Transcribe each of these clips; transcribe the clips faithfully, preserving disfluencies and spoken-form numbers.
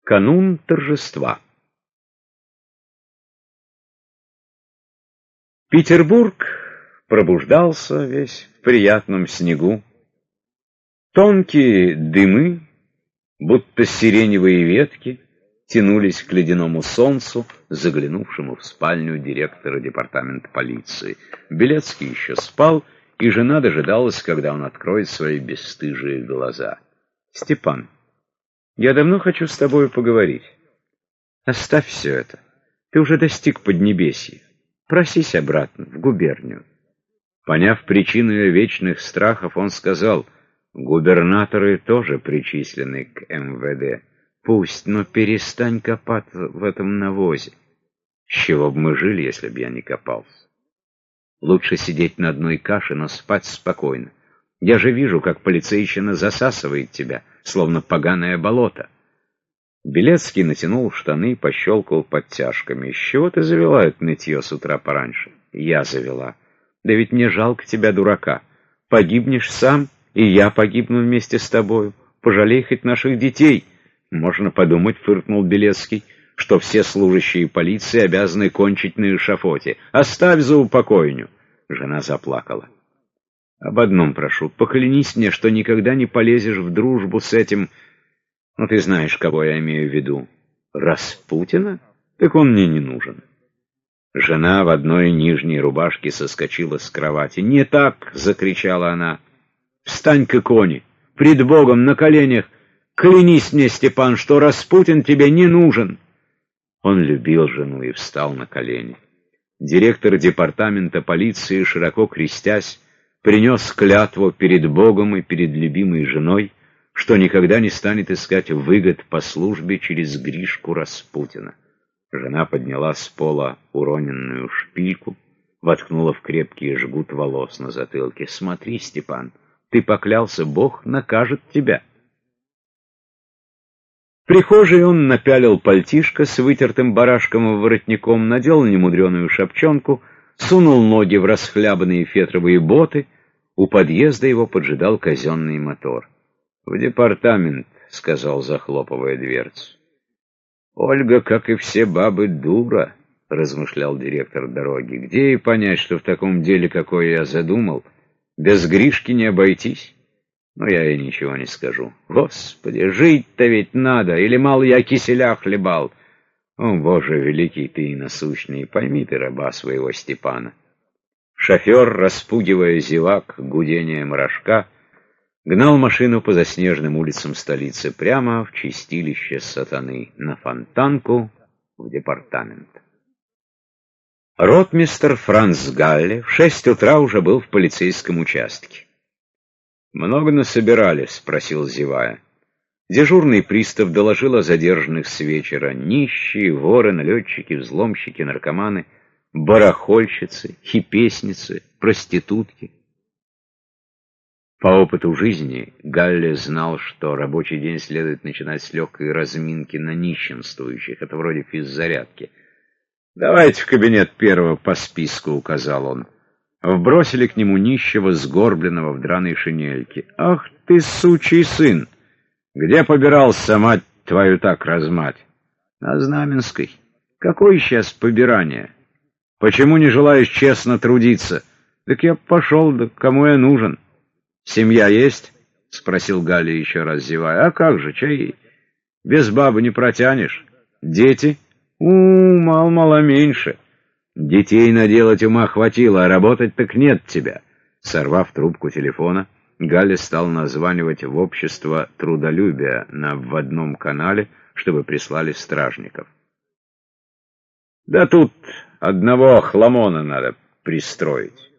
Канун торжества. Петербург пробуждался весь в приятном снегу. Тонкие дымы, будто сиреневые ветки, тянулись к ледяному солнцу, заглянувшему в спальню директора департамента полиции. Белецкий еще спал, и жена дожидалась, когда он откроет свои бесстыжие глаза. «Степан, я давно хочу с тобой поговорить. Оставь все это. Ты уже достиг Поднебесья. Просись обратно, в губернию». Поняв причину ее вечных страхов, он сказал: «Губернаторы тоже причислены к эм вэ дэ. Пусть, но перестань копаться в этом навозе. С чего бы мы жили, если б я не копался? Лучше сидеть на одной каше, но спать спокойно. Я же вижу, как полицейщина засасывает тебя, словно поганое болото». Белецкий натянул штаны и пощелкал подтяжками. «С чего ты завела это нытье с утра пораньше?» «Я завела. Да ведь мне жалко тебя, дурака. Погибнешь сам, и я погибну вместе с тобою. Пожалей хоть наших детей». «Можно подумать, — фыркнул Белецкий, — что все служащие полиции обязаны кончить на эшафоте. Оставь заупокойню». Жена заплакала. «Об одном прошу, поклянись мне, что никогда не полезешь в дружбу с этим... Ну, ты знаешь, кого я имею в виду. Распутина? Так он мне не нужен». Жена в одной нижней рубашке соскочила с кровати. «Не так!» — закричала она. «Встань-ка, кони! Пред Богом на коленях! Клянись мне, Степан, что Распутин тебе не нужен!» Он любил жену и встал на колени. Директор департамента полиции, широко крестясь, принес клятву перед Богом и перед любимой женой, что никогда не станет искать выгод по службе через Гришку Распутина. Жена подняла с пола уроненную шпильку, воткнула в крепкий жгут волос на затылке. «Смотри, Степан, ты поклялся, Бог накажет тебя». В прихожей он напялил пальтишко с вытертым барашком и воротником, надел немудреную шапчонку, сунул ноги в расхлябанные фетровые боты. У подъезда его поджидал казенный мотор. «В департамент», — сказал, захлопывая дверцу. «Ольга, как и все бабы, дура», — размышлял директор дороги. «Где ей понять, что в таком деле, какое я задумал, без Гришки не обойтись? Но я ей ничего не скажу. Господи, жить-то ведь надо, или мало я киселя хлебал? О, Боже, великий ты и насущный, пойми ты раба своего Степана». Шофер, распугивая зевак гудением рожка, гнал машину по заснеженным улицам столицы прямо в чистилище сатаны, на Фонтанку, в департамент. Ротмистр Франц Галле в шесть утра уже был в полицейском участке. «Много насобирали?» — спросил, зевая. Дежурный пристав доложил о задержанных с вечера: нищие, воры, налетчики, взломщики, наркоманы, барахольщицы, хипесницы, проститутки. По опыту жизни Галле знал, что рабочий день следует начинать с легкой разминки на нищенствующих. Это вроде физзарядки. «Давайте в кабинет первого по списку», — указал он. Вбросили к нему нищего, сгорбленного в драной шинельке. «Ах ты, сучий сын! Где побирался, мать твою, так размать?» «На Знаменской». «Какое сейчас побирание? Почему не желаешь честно трудиться?» «Так я пошел, да кому я нужен?» «Семья есть?» — спросил Галли, еще раз зевая. «А как же, чай? Без бабы не протянешь. Дети?» «У, мало-мало меньше». «Детей наделать ума хватило, а работать так нет тебя». Сорвав трубку телефона, Галли стал названивать в общество трудолюбия на вводном канале, чтобы прислали стражников. «Да тут одного хламона надо пристроить».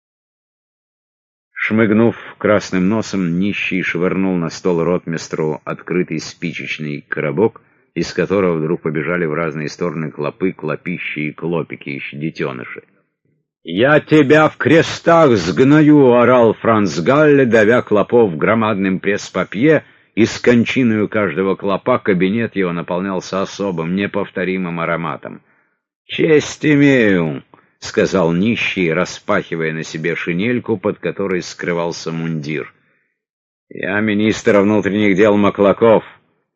Шмыгнув красным носом, нищий швырнул на стол ротмистру открытый спичечный коробок, из которого вдруг побежали в разные стороны клопы, клопищи и клопики, еще детеныши. «Я тебя в крестах сгною!» — орал Франц Галле, давя клопов громадным пресс-папье, и с кончиною каждого клопа кабинет его наполнялся особым, неповторимым ароматом. «Честь имею!» — сказал нищий, распахивая на себе шинельку, под которой скрывался мундир. «Я министр внутренних дел Маклаков.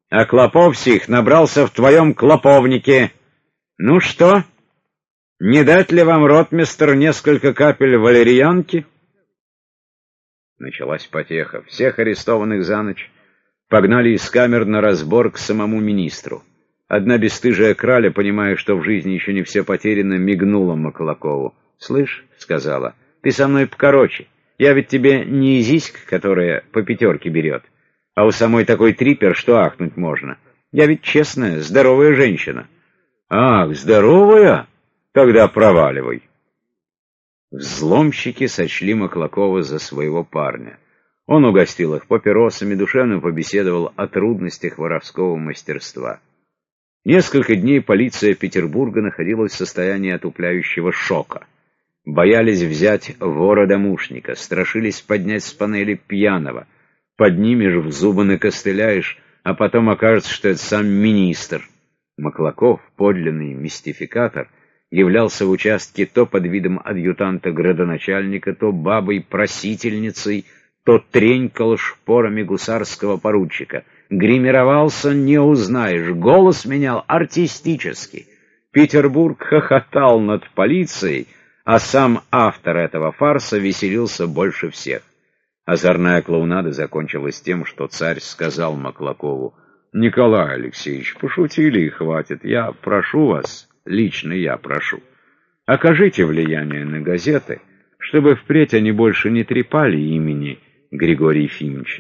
А клопов сих набрался в твоем клоповнике. Ну что, не дать ли вам, ротмистр, несколько капель валерьянки? Началась потеха. Всех арестованных за ночь погнали из камер на разбор к самому министру. Одна бесстыжая краля, понимая, что в жизни еще не все потеряно, мигнула Маклакову. «Слышь, — сказала, — ты со мной покороче. Я ведь тебе не изиська, которая по пятерке берет, а у самой такой трипер, что ахнуть можно. Я ведь честная, здоровая женщина». «Ах, здоровая? Тогда проваливай». Взломщики сочли Маклакова за своего парня. Он угостил их папиросами, душевно побеседовал о трудностях воровского мастерства. Несколько дней полиция Петербурга находилась в состоянии отупляющего шока. Боялись взять вора-домушника, страшились поднять с панели пьяного. Поднимешь, в зубы накостыляешь, а потом окажется, что это сам министр. Маклаков, подлинный мистификатор, являлся в участке то под видом адъютанта градоначальника, то бабой-просительницей, то тренькал шпорами гусарского поручика. Гримировался, не узнаешь, голос менял артистически. Петербург хохотал над полицией, а сам автор этого фарса веселился больше всех. Озорная клоунада закончилась тем, что царь сказал Маклакову: «Николай Алексеевич, пошутили и хватит. Я прошу вас, лично я прошу, окажите влияние на газеты, чтобы впредь они больше не трепали имени Григория Ефимовича».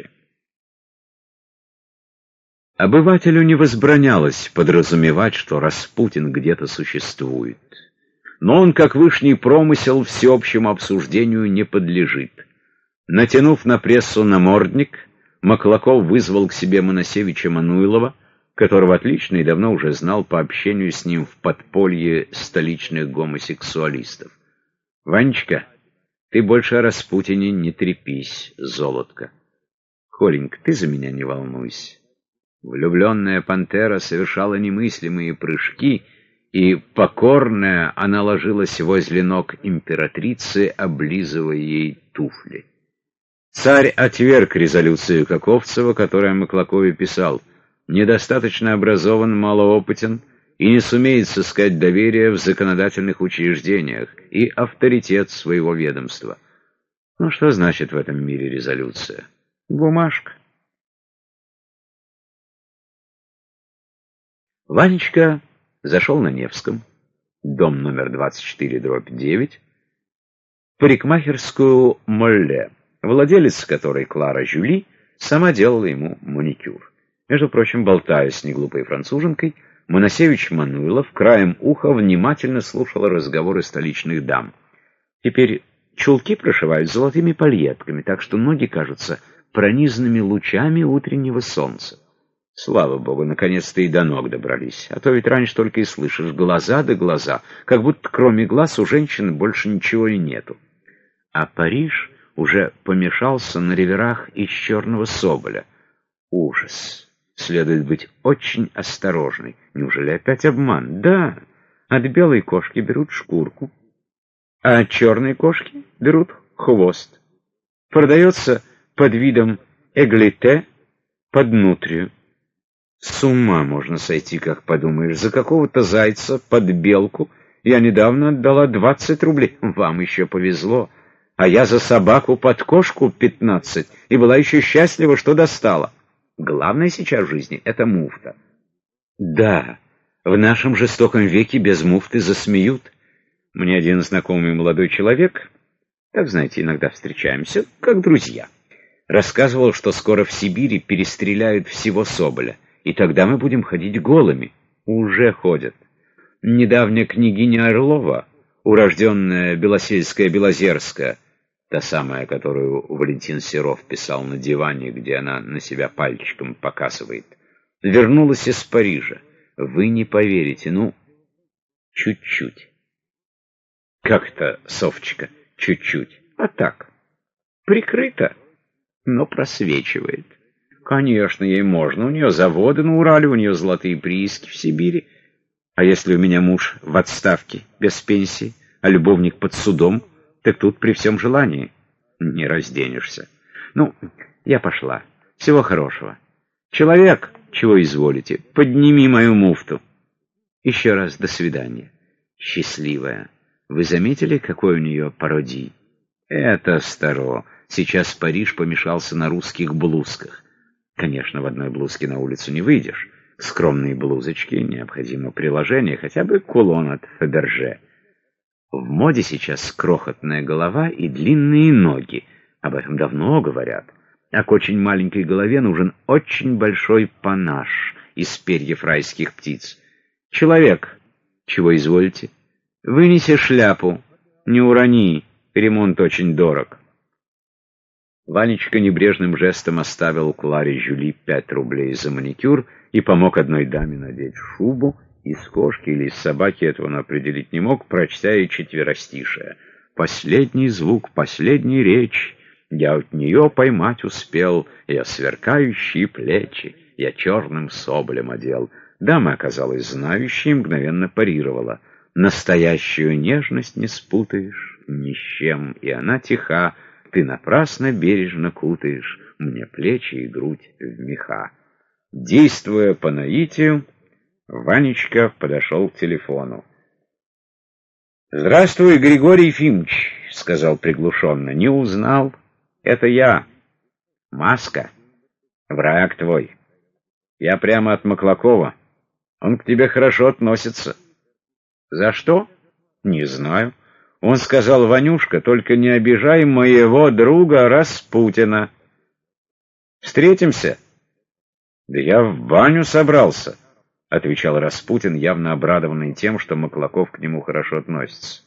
Обывателю не возбранялось подразумевать, что Распутин где-то существует. Но он, как вышний промысел, всеобщему обсуждению не подлежит. Натянув на прессу намордник, Маклаков вызвал к себе Моносевича Мануйлова, которого отлично и давно уже знал по общению с ним в подполье столичных гомосексуалистов. «Ванечка, ты больше о Распутине не трепись, золотко. Коленька, ты за меня не волнуйся». Влюбленная пантера совершала немыслимые прыжки, и покорная она ложилась возле ног императрицы, облизывая ей туфли. Царь отверг резолюцию Каковцева, которая Маклакове писал: «Недостаточно образован, малоопытен и не сумеет сыскать доверие в законодательных учреждениях и авторитет своего ведомства». Ну что значит в этом мире резолюция? Бумажка. Ванечка зашел на Невском, дом номер двадцать четыре дробь девять, в парикмахерскую Молле, владелец которой, Клара Жюли, сама делала ему маникюр. Между прочим, болтая с неглупой француженкой, Моносевич Мануйлов краем уха внимательно слушал разговоры столичных дам. Теперь чулки прошивают золотыми пальетками, так что ноги кажутся пронизанными лучами утреннего солнца. Слава богу, наконец-то и до ног добрались. А то ведь раньше только и слышишь глаза да глаза, как будто кроме глаз у женщины больше ничего и нету. А Париж уже помешался на реверах из черного соболя. Ужас! Следует быть очень осторожной. Неужели опять обман? Да, от белой кошки берут шкурку, а от черной кошки берут хвост. Продается под видом эглите под нутрию. С ума можно сойти, как подумаешь. За какого-то зайца под белку я недавно отдала двадцать рублей. Вам еще повезло. А я за собаку под кошку пятнадцать, и была еще счастлива, что достала. Главное сейчас в жизни — это муфта. Да, в нашем жестоком веке без муфты засмеют. Мне один знакомый молодой человек, так знаете, иногда встречаемся, как друзья, рассказывал, что скоро в Сибири перестреляют всего соболя, и тогда мы будем ходить голыми. Уже ходят. Недавняя княгиня Орлова, урожденная Белосельская-Белозерская, та самая, которую Валентин Серов писал на диване, где она на себя пальчиком показывает, вернулась из Парижа. Вы не поверите, ну, чуть-чуть. Как-то, Софочка, чуть-чуть. А так, прикрыто, но просвечивает. Конечно, ей можно. У нее заводы на Урале, у нее золотые прииски в Сибири. А если у меня муж в отставке, без пенсии, а любовник под судом, так тут при всем желании не разденешься. Ну, я пошла. Всего хорошего. Человек... чего изволите? Подними мою муфту. Еще раз до свидания. Счастливая. Вы заметили, какой у нее пародий? Это старо. Сейчас Париж помешался на русских блузках. Конечно, в одной блузке на улицу не выйдешь. К скромной блузочке необходимо приложение, хотя бы кулон от Фаберже. В моде сейчас крохотная голова и длинные ноги. Об этом давно говорят. А к очень маленькой голове нужен очень большой панаш из перьев райских птиц. Человек, чего изволите? Вынеси шляпу, не урони, ремонт очень дорог. Ванечка небрежным жестом оставил Кларе Жюли пять рублей за маникюр и помог одной даме надеть шубу. Из кошки или из собаки этого он определить не мог, прочтя ей четверостишее. Последний звук, последняя речь, я от нее поймать успел, я сверкающие плечи, я черным соболем одел. Дама оказалась знающей и мгновенно парировала. Настоящую нежность не спутаешь ни с чем, и она тиха, ты напрасно бережно кутаешь мне плечи и грудь в меха. Действуя по наитию, Ванечка подошел к телефону. «Здравствуй, Григорий Ефимович», — сказал приглушенно. «Не узнал? Это я. Маска. Враг твой. Я прямо от Маклакова. Он к тебе хорошо относится». «За что?» «Не знаю. Он сказал: Ванюшка, только не обижай моего друга Распутина». «Встретимся?» «Да я в баню собрался», — отвечал Распутин, явно обрадованный тем, что Маклаков к нему хорошо относится.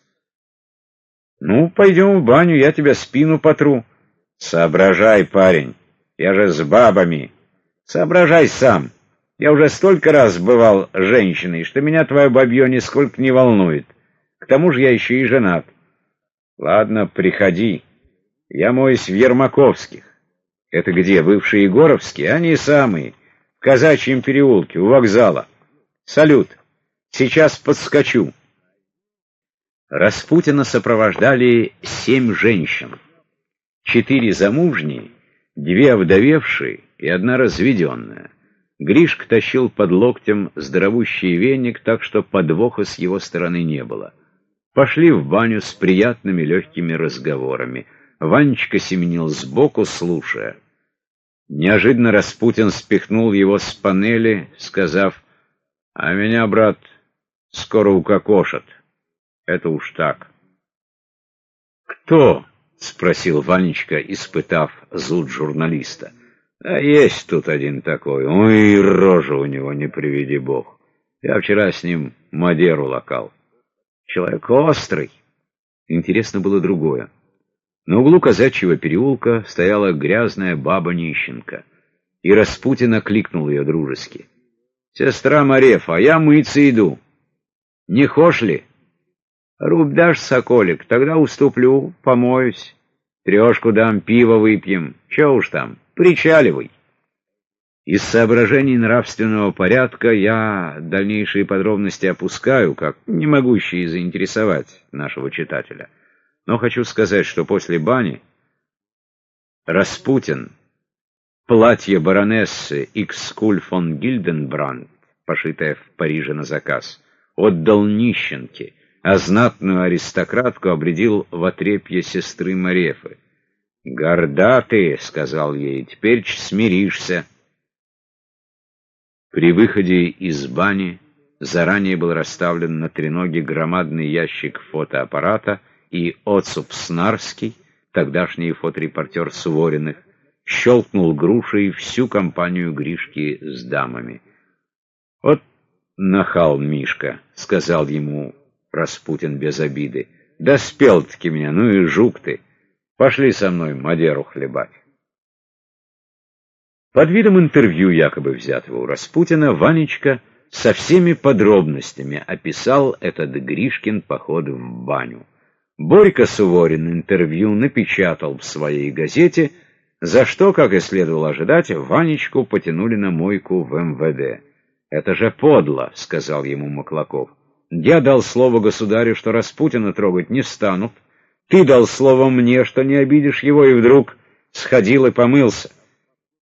«Ну, пойдем в баню, я тебя спину потру». «Соображай, парень, я же с бабами». «Соображай сам. Я уже столько раз бывал женщиной, что меня твое бабье нисколько не волнует. К тому же я еще и женат». «Ладно, приходи. Я моюсь в Ермаковских». «Это где, бывшие Егоровские?» «Они самые. В Казачьем переулке, у вокзала. Салют. Сейчас подскочу». Распутина сопровождали семь женщин. Четыре замужние, две овдовевшие и одна разведенная. Гришка тащил под локтем здоровущий веник, так что подвоха с его стороны не было. Пошли в баню с приятными легкими разговорами. Ванечка семенил сбоку, слушая. Неожиданно Распутин спихнул его с панели, сказав: «А меня, брат, скоро укокошат. Это уж так». «Кто?» — спросил Ванечка, испытав зуд журналиста. «А есть тут один такой. Ой, рожа у него, не приведи бог. Я вчера с ним Мадеру лакал. Человек острый». Интересно было другое. На углу Казачьего переулка стояла грязная баба-нищенка, и Распутин окликнул ее дружески. «Сестра Марефа, я мыться иду. Не хошь ли? Рубь дашь, соколик, тогда уступлю, помоюсь. Трешку дам, пиво выпьем. Че уж там, причаливай». Из соображений нравственного порядка я дальнейшие подробности опускаю, как не могущие заинтересовать нашего читателя. Но хочу сказать, что после бани Распутин платье баронессы Икскуль фон Гильденбранд, пошитое в Париже на заказ, отдал нищенке, а знатную аристократку обрядил в отрепье сестры Марефы. «Горда ты», — сказал ей, — «теперь смиришься». При выходе из бани заранее был расставлен на треноге громадный ящик фотоаппарата, и Оцуп Снарский, тогдашний фоторепортер Сувориных, щелкнул грушей всю компанию Гришки с дамами. «Вот нахал Мишка», — сказал ему Распутин без обиды. «Доспел-таки меня, ну и жук ты. Пошли со мной Мадеру хлебать». Под видом интервью, якобы взятого у Распутина, Ванечка со всеми подробностями описал этот Гришкин поход в баню. Борька Суворин интервью напечатал в своей газете, за что, как и следовало ожидать, Ванечку потянули на мойку в эм вэ дэ. «Это же подло», — сказал ему Маклаков. «Я дал слово государю, что Распутина трогать не станут. Ты дал слово мне, что не обидишь его, и вдруг сходил и помылся.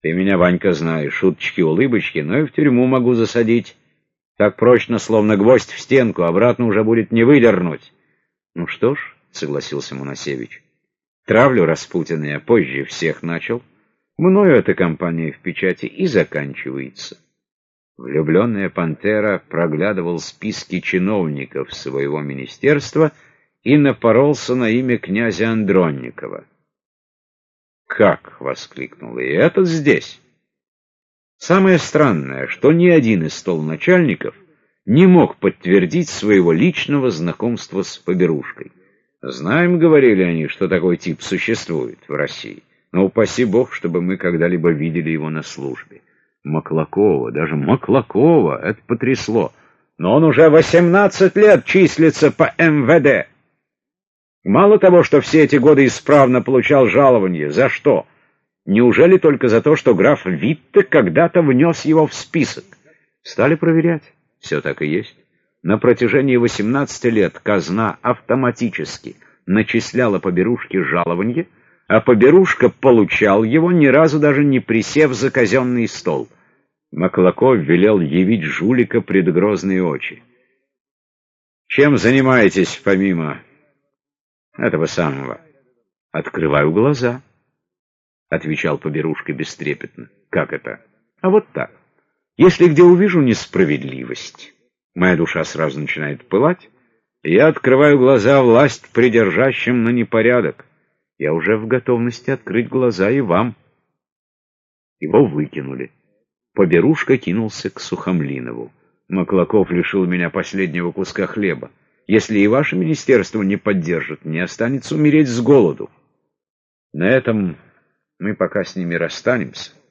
Ты меня, Ванька, знаешь, шуточки-улыбочки, но и в тюрьму могу засадить. Так прочно, словно гвоздь в стенку, обратно уже будет не выдернуть. Ну что ж, согласился Моносевич, травлю Распутина я позже всех начал. Мною эта кампания в печати и заканчивается. Влюбленная пантера проглядывал списки чиновников своего министерства и напоролся на имя князя Андронникова. «Как?» — воскликнул. «И этот здесь?» Самое странное, что ни один из столоначальников не мог подтвердить своего личного знакомства с Поберушкой. «Знаем, — говорили они, — что такой тип существует в России, но упаси бог, чтобы мы когда-либо видели его на службе». Маклакова, даже Маклакова, это потрясло. Но он уже восемнадцать лет числится по эм вэ дэ. Мало того, что все эти годы исправно получал жалование, за что? Неужели только за то, что граф Витте когда-то внес его в список? Стали проверять. Все так и есть. На протяжении восемнадцати лет казна автоматически начисляла Поберушке жалование, а Поберушка получал его, ни разу даже не присев за казенный стол. Маклаков велел явить жулика пред грозные очи. «Чем занимаетесь помимо этого самого?» «Открываю глаза», — отвечал Поберушка бестрепетно. «Как это?» «А вот так. Если где увижу несправедливость, моя душа сразу начинает пылать, и я открываю глаза власть придержащим на непорядок. Я уже в готовности открыть глаза и вам». Его выкинули. Поберушка кинулся к Сухомлинову. «Маклаков лишил меня последнего куска хлеба. Если и ваше министерство не поддержит, мне останется умереть с голоду». На этом мы пока с ними расстанемся.